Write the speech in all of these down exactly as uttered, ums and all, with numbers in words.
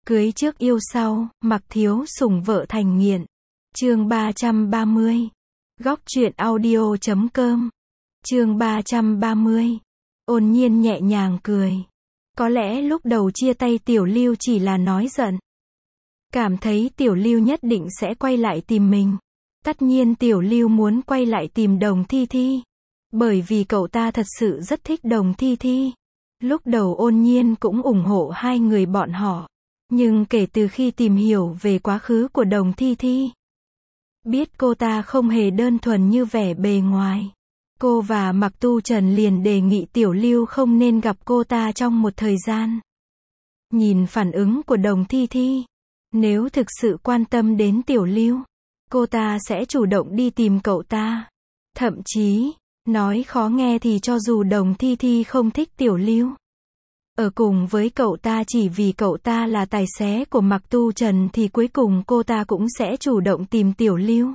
Cưới trước yêu sau, mặc thiếu sủng vợ thành nghiện. Chương ba trăm ba mươi. Góc truyện audio chấm com. Chương ba trăm ba mươi. Ôn Nhiên nhẹ nhàng cười. Có lẽ lúc đầu chia tay Tiểu Lưu chỉ là nói giận. Cảm thấy Tiểu Lưu nhất định sẽ quay lại tìm mình. Tất nhiên Tiểu Lưu muốn quay lại tìm Đồng Thi Thi. Bởi vì cậu ta thật sự rất thích Đồng Thi Thi. Lúc đầu Ôn Nhiên cũng ủng hộ hai người bọn họ. Nhưng kể từ khi tìm hiểu về quá khứ của Đồng Thi Thi, biết cô ta không hề đơn thuần như vẻ bề ngoài, cô và Mạc Tu Trần liền đề nghị Tiểu Lưu không nên gặp cô ta trong một thời gian. Nhìn phản ứng của Đồng Thi Thi, nếu thực sự quan tâm đến Tiểu Lưu, cô ta sẽ chủ động đi tìm cậu ta. Thậm chí, nói khó nghe thì cho dù Đồng Thi Thi không thích Tiểu Lưu, ở cùng với cậu ta chỉ vì cậu ta là tài xế của Mạc Tu Trần thì cuối cùng cô ta cũng sẽ chủ động tìm Tiểu Lưu.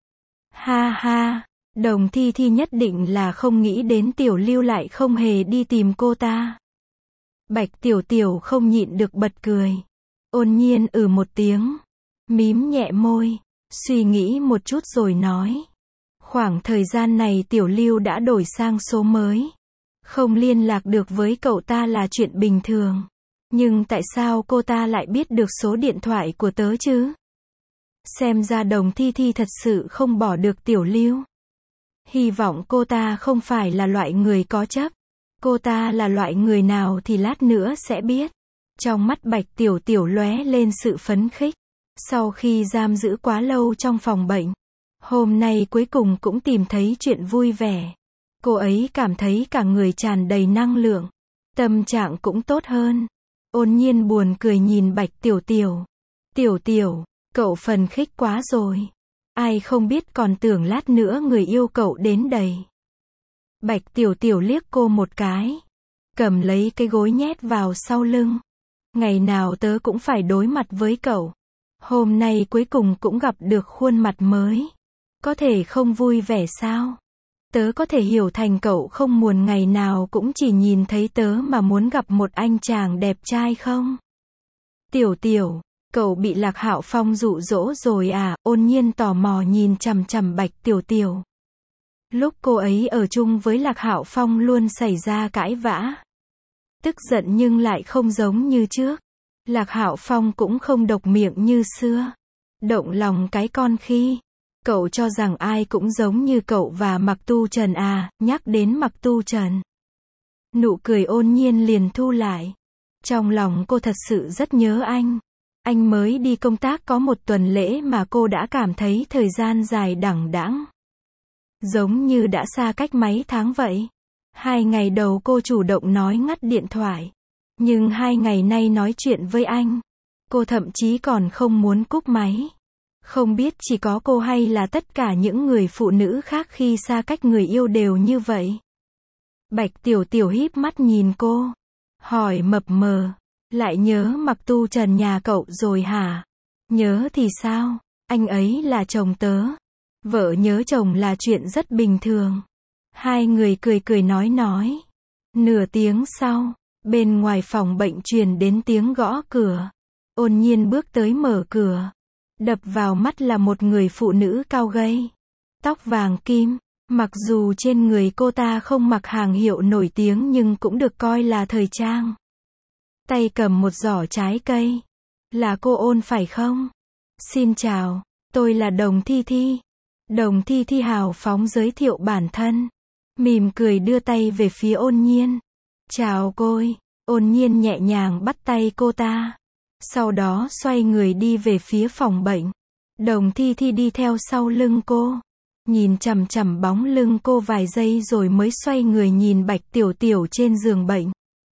Ha ha, Đồng Thi Thi nhất định là không nghĩ đến Tiểu Lưu lại không hề đi tìm cô ta. Bạch Tiểu Tiểu không nhịn được bật cười. Ôn Nhiên ừ một tiếng, mím nhẹ môi, suy nghĩ một chút rồi nói. Khoảng thời gian này Tiểu Lưu đã đổi sang số mới. Không liên lạc được với cậu ta là chuyện bình thường. Nhưng tại sao cô ta lại biết được số điện thoại của tớ chứ? Xem ra Đồng Thi Thi thật sự không bỏ được Tiểu Lưu. Hy vọng cô ta không phải là loại người có chấp. Cô ta là loại người nào thì lát nữa sẽ biết. Trong mắt Bạch Tiểu Tiểu lóe lên sự phấn khích. Sau khi giam giữ quá lâu trong phòng bệnh, hôm nay cuối cùng cũng tìm thấy chuyện vui vẻ. Cô ấy cảm thấy cả người tràn đầy năng lượng, tâm trạng cũng tốt hơn. Ôn Nhiên buồn cười nhìn Bạch Tiểu Tiểu. Tiểu Tiểu, cậu phần khích quá rồi. Ai không biết còn tưởng lát nữa người yêu cậu đến đầy. Bạch Tiểu Tiểu liếc cô một cái, cầm lấy cái gối nhét vào sau lưng. Ngày nào tớ cũng phải đối mặt với cậu. Hôm nay cuối cùng cũng gặp được khuôn mặt mới. Có thể không vui vẻ sao? Tớ có thể hiểu thành cậu không muốn ngày nào cũng chỉ nhìn thấy tớ mà muốn gặp một anh chàng đẹp trai không? Tiểu Tiểu, cậu bị Lạc Hạo Phong dụ dỗ rồi à? Ôn Nhiên tò mò nhìn chằm chằm Bạch Tiểu Tiểu. Lúc cô ấy ở chung với Lạc Hạo Phong luôn xảy ra cãi vã. Tức giận nhưng lại không giống như trước. Lạc Hạo Phong cũng không độc miệng như xưa. Động lòng cái con khi. Cậu cho rằng ai cũng giống như cậu và Mạc Tu Trần à? Nhắc đến Mạc Tu Trần, nụ cười Ôn Nhiên liền thu lại. Trong lòng cô thật sự rất nhớ anh. Anh mới đi công tác có một tuần lễ mà cô đã cảm thấy thời gian dài đằng đẵng, giống như đã xa cách mấy tháng vậy. Hai ngày đầu cô chủ động nói ngắt điện thoại. Nhưng hai ngày nay nói chuyện với anh, cô thậm chí còn không muốn cúp máy. Không biết chỉ có cô hay là tất cả những người phụ nữ khác khi xa cách người yêu đều như vậy. Bạch Tiểu Tiểu híp mắt nhìn cô, hỏi mập mờ, lại nhớ Mạc Tu Trần nhà cậu rồi hả? Nhớ thì sao? Anh ấy là chồng tớ. Vợ nhớ chồng là chuyện rất bình thường. Hai người cười cười nói nói. Nửa tiếng sau, bên ngoài phòng bệnh truyền đến tiếng gõ cửa. Ôn Nhiên bước tới mở cửa. Đập vào mắt là một người phụ nữ cao gầy, tóc vàng kim. Mặc dù trên người cô ta không mặc hàng hiệu nổi tiếng nhưng cũng được coi là thời trang. Tay cầm một giỏ trái cây. Là cô Ôn phải không? Xin chào, tôi là Đồng Thi Thi. Đồng Thi Thi hào phóng giới thiệu bản thân, mỉm cười đưa tay về phía Ôn Nhiên. Chào cô. Ôn Nhiên nhẹ nhàng bắt tay cô ta. Sau đó xoay người đi về phía phòng bệnh. Đồng Thi Thi đi theo sau lưng cô, nhìn chằm chằm bóng lưng cô vài giây rồi mới xoay người nhìn Bạch Tiểu Tiểu trên giường bệnh.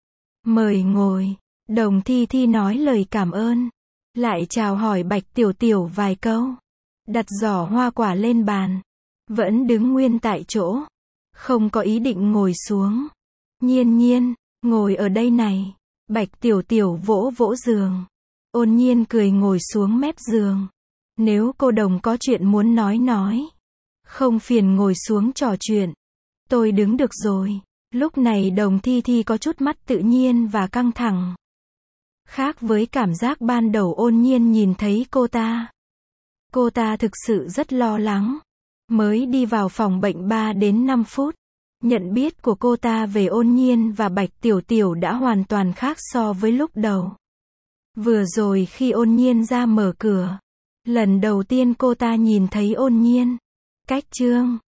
Mời ngồi. Đồng Thi Thi nói lời cảm ơn, lại chào hỏi Bạch Tiểu Tiểu vài câu, đặt giỏ hoa quả lên bàn, vẫn đứng nguyên tại chỗ, không có ý định ngồi xuống. Nhiên Nhiên, ngồi ở đây này. Bạch Tiểu Tiểu vỗ vỗ giường. Ôn Nhiên cười ngồi xuống mép giường. Nếu cô Đồng có chuyện muốn nói nói, không phiền ngồi xuống trò chuyện. Tôi đứng được rồi. Lúc này Đồng Thi Thi có chút mắt tự nhiên và căng thẳng. Khác với cảm giác ban đầu Ôn Nhiên nhìn thấy cô ta. Cô ta thực sự rất lo lắng. Mới đi vào phòng bệnh ba đến năm phút. Nhận biết của cô ta về Ôn Nhiên và Bạch Tiểu Tiểu đã hoàn toàn khác so với lúc đầu. Vừa rồi khi Ôn Nhiên ra mở cửa. Lần đầu tiên cô ta nhìn thấy Ôn Nhiên. Cách Trương.